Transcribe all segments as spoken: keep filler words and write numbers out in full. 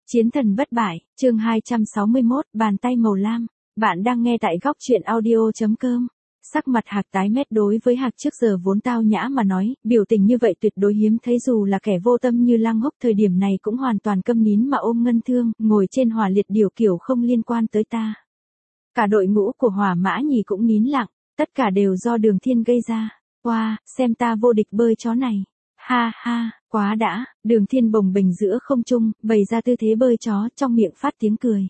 Chiến thần bất bại, chương hai trăm sáu mươi mốt, bàn tay màu lam. Bạn đang nghe tại góc truyện audio chấm com. Sắc mặt Hạc tái mét, đối với Hạc trước giờ vốn tao nhã mà nói, biểu tình như vậy tuyệt đối hiếm thấy, dù là kẻ vô tâm như Lăng Húc thời điểm này cũng hoàn toàn câm nín mà ôm ngân thương, ngồi trên hỏa liệt điểu kiểu không liên quan tới ta. Cả đội ngũ của Hỏa Mã Nhì cũng nín lặng, tất cả đều do Đường Thiên gây ra. Wow, xem ta vô địch bơi chó này. Ha ha, quá đã, Đường Thiên bồng bềnh giữa không trung, bày ra tư thế bơi chó, trong miệng phát tiếng cười.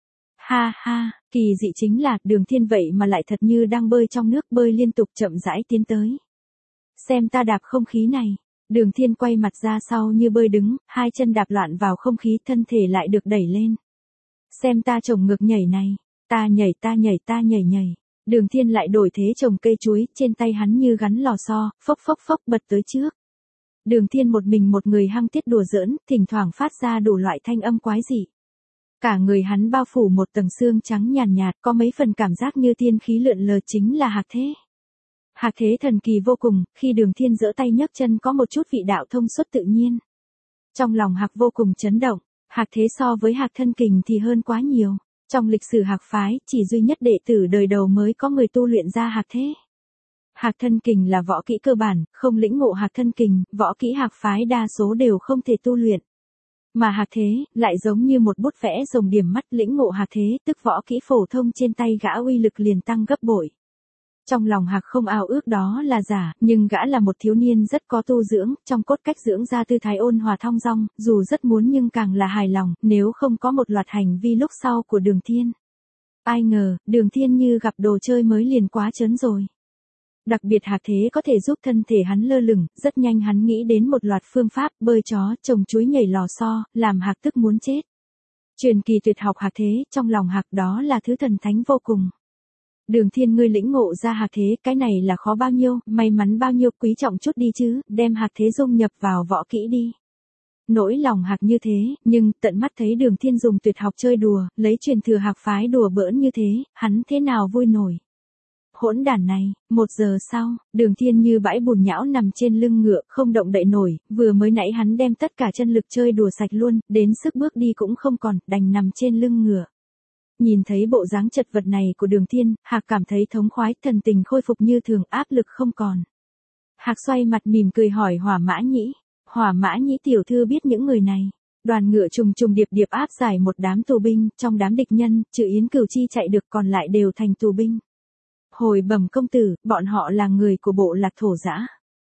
Ha ha, kỳ dị chính là, Đường Thiên vậy mà lại thật như đang bơi trong nước, bơi liên tục chậm rãi tiến tới. Xem ta đạp không khí này. Đường Thiên quay mặt ra sau như bơi đứng, hai chân đạp loạn vào không khí, thân thể lại được đẩy lên. Xem ta trồng ngược nhảy này, ta nhảy ta nhảy ta nhảy nhảy. Đường Thiên lại đổi thế trồng cây chuối, trên tay hắn như gắn lò xo, phốc phốc phốc bật tới trước. Đường Thiên một mình một người hăng tiết đùa giỡn, thỉnh thoảng phát ra đủ loại thanh âm quái dị. Cả người hắn bao phủ một tầng xương trắng nhàn nhạt, nhạt, có mấy phần cảm giác như tiên khí lượn lờ, chính là Hạc Thế. Hạc Thế thần kỳ vô cùng, khi Đường Thiên giơ tay nhấc chân có một chút vị đạo thông suốt tự nhiên. Trong lòng Hạc vô cùng chấn động, Hạc Thế so với Hạc Thân Kình thì hơn quá nhiều. Trong lịch sử Hạc phái, chỉ duy nhất đệ tử đời đầu mới có người tu luyện ra Hạc Thế. Hạc Thân Kình là võ kỹ cơ bản, không lĩnh ngộ Hạc Thân Kình, võ kỹ Hạc phái đa số đều không thể tu luyện. Mà Hạc Thế, lại giống như một bút vẽ rồng điểm mắt, lĩnh ngộ Hạc Thế, tức võ kỹ phổ thông trên tay gã uy lực liền tăng gấp bội. Trong lòng Hạc không ao ước đó là giả, nhưng gã là một thiếu niên rất có tu dưỡng, trong cốt cách dưỡng ra tư thái ôn hòa thong dong, dù rất muốn nhưng càng là hài lòng, nếu không có một loạt hành vi lúc sau của Đường Thiên. Ai ngờ, Đường Thiên như gặp đồ chơi mới liền quá trớn rồi. Đặc biệt Hạc Thế có thể giúp thân thể hắn lơ lửng, rất nhanh hắn nghĩ đến một loạt phương pháp, bơi chó, trồng chuối, nhảy lò xo, làm Hạc tức muốn chết. Truyền kỳ tuyệt học Hạc Thế, trong lòng Hạc đó là thứ thần thánh vô cùng. Đường Thiên, ngươi lĩnh ngộ ra Hạc Thế, cái này là khó bao nhiêu, may mắn bao nhiêu, quý trọng chút đi chứ, đem Hạc Thế dung nhập vào võ kỹ đi. Nỗi lòng Hạc như thế, nhưng tận mắt thấy Đường Thiên dùng tuyệt học chơi đùa, lấy truyền thừa Hạc phái đùa bỡn như thế, hắn thế nào vui nổi. Hỗn đản này. Một giờ sau, Đường Thiên như bãi bùn nhão nằm trên lưng ngựa, không động đậy nổi, vừa mới nãy hắn đem tất cả chân lực chơi đùa sạch luôn, đến sức bước đi cũng không còn, đành nằm trên lưng ngựa. Nhìn thấy bộ dáng chật vật này của Đường Thiên, Hạc cảm thấy thống khoái, thần tình khôi phục như thường, áp lực không còn. Hạc xoay mặt mỉm cười hỏi Hỏa Mã Nhĩ. Hỏa Mã Nhĩ tiểu thư biết những người này. Đoàn ngựa trùng trùng điệp điệp áp giải một đám tù binh, trong đám địch nhân, trừ Yến Cửu Chi chạy được còn lại đều thành tù binh. Hồi bẩm công tử, bọn họ là người của bộ lạc thổ dã.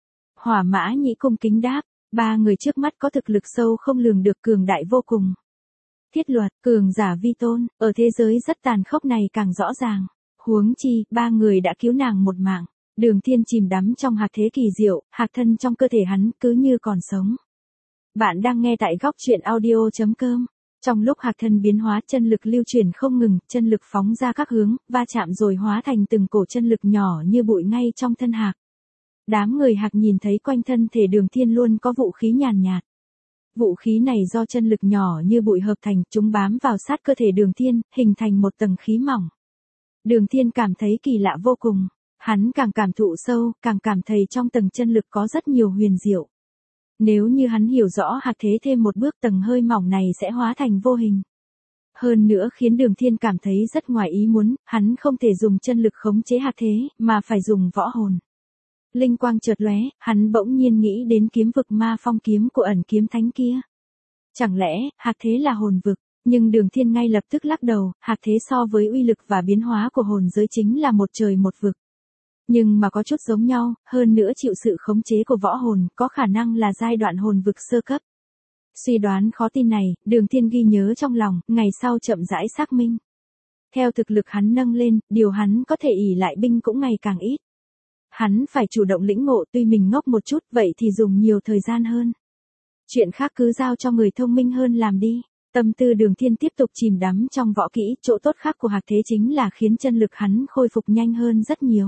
Hỏa Mã Nhĩ cung kính đáp, ba người trước mắt có thực lực sâu không lường được, cường đại vô cùng. Thiết luật, cường giả vi tôn, ở thế giới rất tàn khốc này càng rõ ràng. Huống chi, ba người đã cứu nàng một mạng. Đường Thiên chìm đắm trong Hạc Thế kỳ diệu, Hạc thân trong cơ thể hắn cứ như còn sống. Bạn đang nghe tại góc truyện audio chấm com. Trong lúc Hạc thân biến hóa, chân lực lưu chuyển không ngừng, chân lực phóng ra các hướng, va chạm rồi hóa thành từng cổ chân lực nhỏ như bụi ngay trong thân Hạc. Đám người Hạc nhìn thấy quanh thân thể Đường Thiên luôn có vũ khí nhàn nhạt. Vũ khí này do chân lực nhỏ như bụi hợp thành, chúng bám vào sát cơ thể Đường Thiên, hình thành một tầng khí mỏng. Đường Thiên cảm thấy kỳ lạ vô cùng, hắn càng cảm thụ sâu, càng cảm thấy trong tầng chân lực có rất nhiều huyền diệu. Nếu như hắn hiểu rõ Hạc Thế thêm một bước, tầng hơi mỏng này sẽ hóa thành vô hình. Hơn nữa khiến Đường Thiên cảm thấy rất ngoài ý muốn, hắn không thể dùng chân lực khống chế Hạc Thế, mà phải dùng võ hồn. Linh quang chợt lóe, hắn bỗng nhiên nghĩ đến kiếm vực Ma Phong kiếm của Ẩn Kiếm Thánh kia. Chẳng lẽ, Hạc Thế là hồn vực, nhưng Đường Thiên ngay lập tức lắc đầu, Hạc Thế so với uy lực và biến hóa của hồn giới chính là một trời một vực. Nhưng mà có chút giống nhau, hơn nữa chịu sự khống chế của võ hồn, có khả năng là giai đoạn hồn vực sơ cấp. Suy đoán khó tin này, Đường Thiên ghi nhớ trong lòng, ngày sau chậm rãi xác minh. Theo thực lực hắn nâng lên, điều hắn có thể ỷ lại binh cũng ngày càng ít. Hắn phải chủ động lĩnh ngộ, tuy mình ngốc một chút, vậy thì dùng nhiều thời gian hơn. Chuyện khác cứ giao cho người thông minh hơn làm đi. Tâm tư Đường Thiên tiếp tục chìm đắm trong võ kỹ, chỗ tốt khác của Hạc Thế chính là khiến chân lực hắn khôi phục nhanh hơn rất nhiều.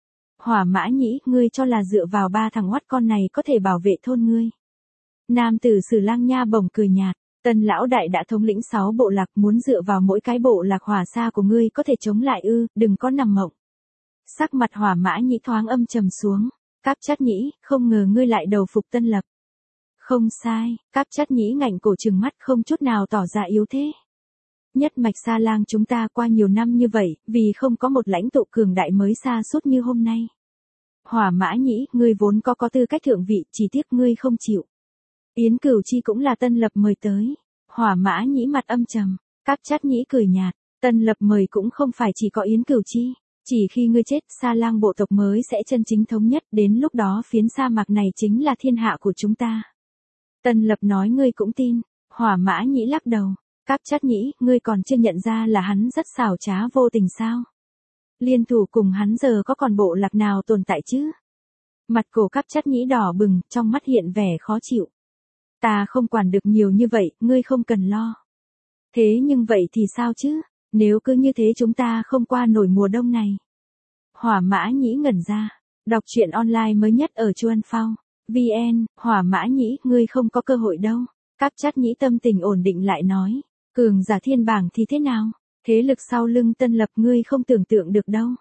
Hỏa Mã Nhĩ, ngươi cho là dựa vào ba thằng oắt con này có thể bảo vệ thôn ngươi. Nam tử Sử Lang Nha bổng cười nhạt, Tân lão đại đã thống lĩnh sáu bộ lạc, muốn dựa vào mỗi cái bộ lạc Hỏa Sa của ngươi có thể chống lại ư, đừng có nằm mộng. Sắc mặt Hỏa Mã Nhĩ thoáng âm trầm xuống, Cáp Trát Nhĩ, không ngờ ngươi lại đầu phục Tân Lập. Không sai, Cáp Chát Nhĩ ngạnh cổ trừng mắt không chút nào tỏ ra yếu thế. Nhất mạch Sa Lang chúng ta qua nhiều năm như vậy, vì không có một lãnh tụ cường đại mới sa sút như hôm nay. Hỏa Mã Nhĩ, ngươi vốn có có tư cách thượng vị, chỉ tiếc ngươi không chịu. Yến Cửu Chi cũng là Tân Lập mời tới. Hỏa Mã Nhĩ mặt âm trầm, Cáp Chát Nhĩ cười nhạt, Tân Lập mời cũng không phải chỉ có Yến Cửu Chi, chỉ khi ngươi chết, Sa Lang bộ tộc mới sẽ chân chính thống nhất, đến lúc đó phiến sa mạc này chính là thiên hạ của chúng ta. Tân Lập nói ngươi cũng tin, Hỏa Mã Nhĩ lắc đầu, Cáp Chát Nhĩ, ngươi còn chưa nhận ra là hắn rất xảo trá vô tình sao? Liên thủ cùng hắn giờ có còn bộ lạc nào tồn tại chứ? Mặt cổ Cáp Chát Nhĩ đỏ bừng, trong mắt hiện vẻ khó chịu. Ta không quản được nhiều như vậy, ngươi không cần lo. Thế nhưng vậy thì sao chứ? Nếu cứ như thế chúng ta không qua nổi mùa đông này. Hỏa Mã Nhĩ ngẩn ra. Đọc truyện online mới nhất ở Chuan Phao. vê en, Hỏa Mã Nhĩ, ngươi không có cơ hội đâu. Cáp Chát Nhĩ tâm tình ổn định lại nói. Cường giả thiên bảng thì thế nào? Thế lực sau lưng Tân Lập ngươi không tưởng tượng được đâu.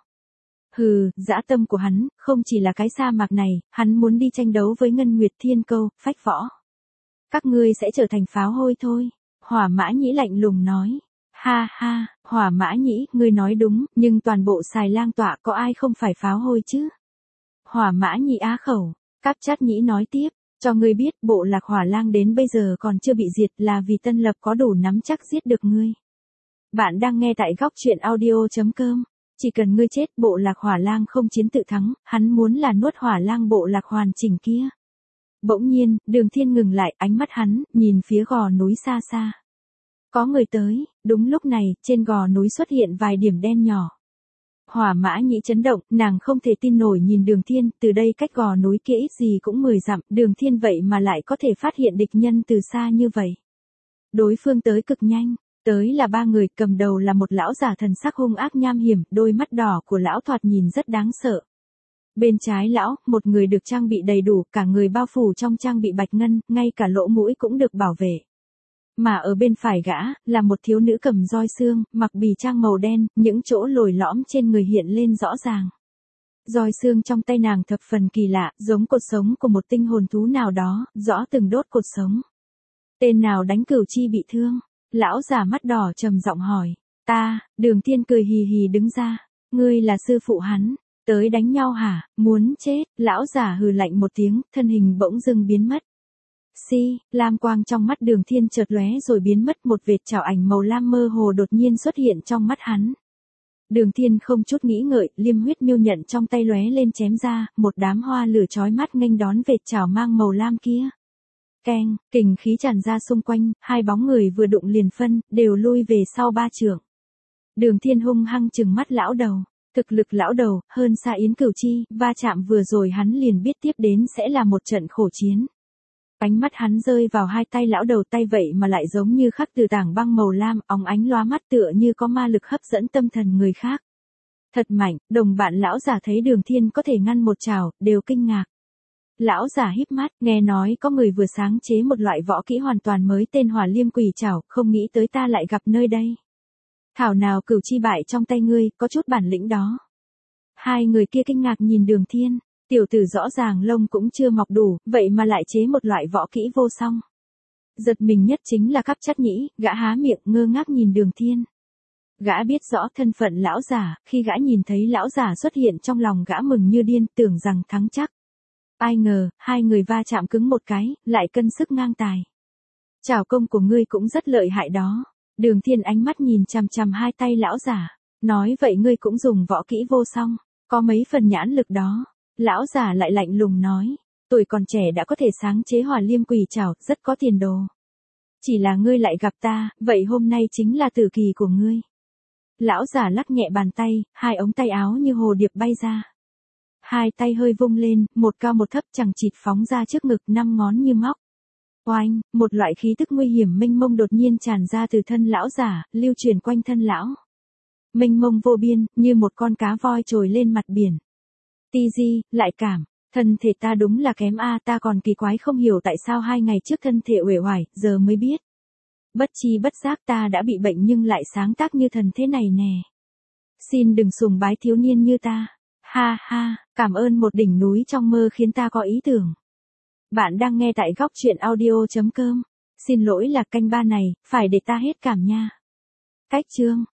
Hừ, dã tâm của hắn, không chỉ là cái sa mạc này, hắn muốn đi tranh đấu với Ngân Nguyệt Thiên Câu, phách võ. Các ngươi sẽ trở thành pháo hôi thôi. Hỏa Mã Nhĩ lạnh lùng nói. Ha ha, Hỏa Mã Nhĩ, ngươi nói đúng, nhưng toàn bộ Xài Lang tọa có ai không phải pháo hôi chứ? Hỏa Mã Nhĩ á khẩu, Cáp Chát Nhĩ nói tiếp, cho ngươi biết bộ lạc Hỏa Lang đến bây giờ còn chưa bị diệt là vì Tân Lập có đủ nắm chắc giết được ngươi. Bạn đang nghe tại góc truyện audio chấm com, chỉ cần ngươi chết bộ lạc Hỏa Lang không chiến tự thắng, hắn muốn là nuốt Hỏa Lang bộ lạc hoàn chỉnh kia. Bỗng nhiên, Đường Thiên ngừng lại, ánh mắt hắn, nhìn phía gò núi xa xa. Có người tới, đúng lúc này, trên gò núi xuất hiện vài điểm đen nhỏ. Hỏa Mã Nhĩ chấn động, nàng không thể tin nổi nhìn Đường Thiên, từ đây cách gò núi kia ít gì cũng mười dặm, Đường Thiên vậy mà lại có thể phát hiện địch nhân từ xa như vậy. Đối phương tới cực nhanh, tới là ba người, cầm đầu là một lão giả thần sắc hung ác nham hiểm, đôi mắt đỏ của lão thoạt nhìn rất đáng sợ. Bên trái lão, một người được trang bị đầy đủ, cả người bao phủ trong trang bị bạch ngân, ngay cả lỗ mũi cũng được bảo vệ. Mà ở bên phải gã, là một thiếu nữ cầm roi xương, mặc bì trang màu đen, những chỗ lồi lõm trên người hiện lên rõ ràng. Roi xương trong tay nàng thập phần kỳ lạ, giống cột sống của một tinh hồn thú nào đó, rõ từng đốt cột sống. Tên nào đánh Cửu Chi bị thương? Lão giả mắt đỏ trầm giọng hỏi. Ta, Đường Thiên cười hì hì đứng ra. Ngươi là sư phụ hắn. Tới đánh nhau hả? Muốn chết? Lão giả hừ lạnh một tiếng, thân hình bỗng dưng biến mất. Si, lam quang trong mắt Đường Thiên chợt lóe rồi biến mất, một vệt chảo ảnh màu lam mơ hồ đột nhiên xuất hiện trong mắt hắn. Đường Thiên không chút nghĩ ngợi, liêm huyết miêu nhận trong tay lóe lên chém ra, một đám hoa lửa chói mắt nghênh đón vệt chảo mang màu lam kia. Keng, kình khí tràn ra xung quanh, hai bóng người vừa đụng liền phân, đều lui về sau ba trượng. Đường Thiên hung hăng trừng mắt lão đầu, thực lực lão đầu, hơn xa Yến Cửu Chi, va chạm vừa rồi hắn liền biết tiếp đến sẽ là một trận khổ chiến. Ánh mắt hắn rơi vào hai tay lão đầu, tay vậy mà lại giống như khắc từ tảng băng màu lam, óng ánh lóa mắt tựa như có ma lực hấp dẫn tâm thần người khác. Thật mạnh, đồng bạn lão giả thấy Đường Thiên có thể ngăn một chảo, đều kinh ngạc. Lão giả híp mắt, nghe nói có người vừa sáng chế một loại võ kỹ hoàn toàn mới tên Hỏa Liêm Quỷ Trảo, không nghĩ tới ta lại gặp nơi đây. Thảo nào Cửu Chi bại trong tay ngươi, có chút bản lĩnh đó. Hai người kia kinh ngạc nhìn Đường Thiên, tiểu tử rõ ràng lông cũng chưa mọc đủ, vậy mà lại chế một loại võ kỹ vô song. Giật mình nhất chính là Cáp Chát Nhĩ, gã há miệng ngơ ngác nhìn Đường Thiên. Gã biết rõ thân phận lão giả, khi gã nhìn thấy lão giả xuất hiện trong lòng gã mừng như điên, tưởng rằng thắng chắc. Ai ngờ, hai người va chạm cứng một cái, lại cân sức ngang tài. Chảo công của ngươi cũng rất lợi hại đó. Đường Thiên ánh mắt nhìn chằm chằm hai tay lão giả, nói vậy ngươi cũng dùng võ kỹ vô song, có mấy phần nhãn lực đó. Lão giả lại lạnh lùng nói, tuổi còn trẻ đã có thể sáng chế Hỏa Liêm Quỷ Trảo, rất có tiền đồ. Chỉ là ngươi lại gặp ta, vậy hôm nay chính là tử kỳ của ngươi. Lão giả lắc nhẹ bàn tay, hai ống tay áo như hồ điệp bay ra. Hai tay hơi vung lên, một cao một thấp chằng chịt phóng ra trước ngực, năm ngón như móc. Oanh, một loại khí tức nguy hiểm mênh mông đột nhiên tràn ra từ thân lão giả, lưu truyền quanh thân lão. Mênh mông vô biên, như một con cá voi trồi lên mặt biển. Ti Di, lại cảm, thân thể ta đúng là kém a, ta còn kỳ quái không hiểu tại sao hai ngày trước thân thể uể oải, giờ mới biết. Bất chi bất giác ta đã bị bệnh nhưng lại sáng tác như thần thế này nè. Xin đừng sùng bái thiếu niên như ta. Ha ha, cảm ơn một đỉnh núi trong mơ khiến ta có ý tưởng. Bạn đang nghe tại góc chuyện audio chấm com. Xin lỗi là canh ba này, phải để ta hết cảm nha. Cách chương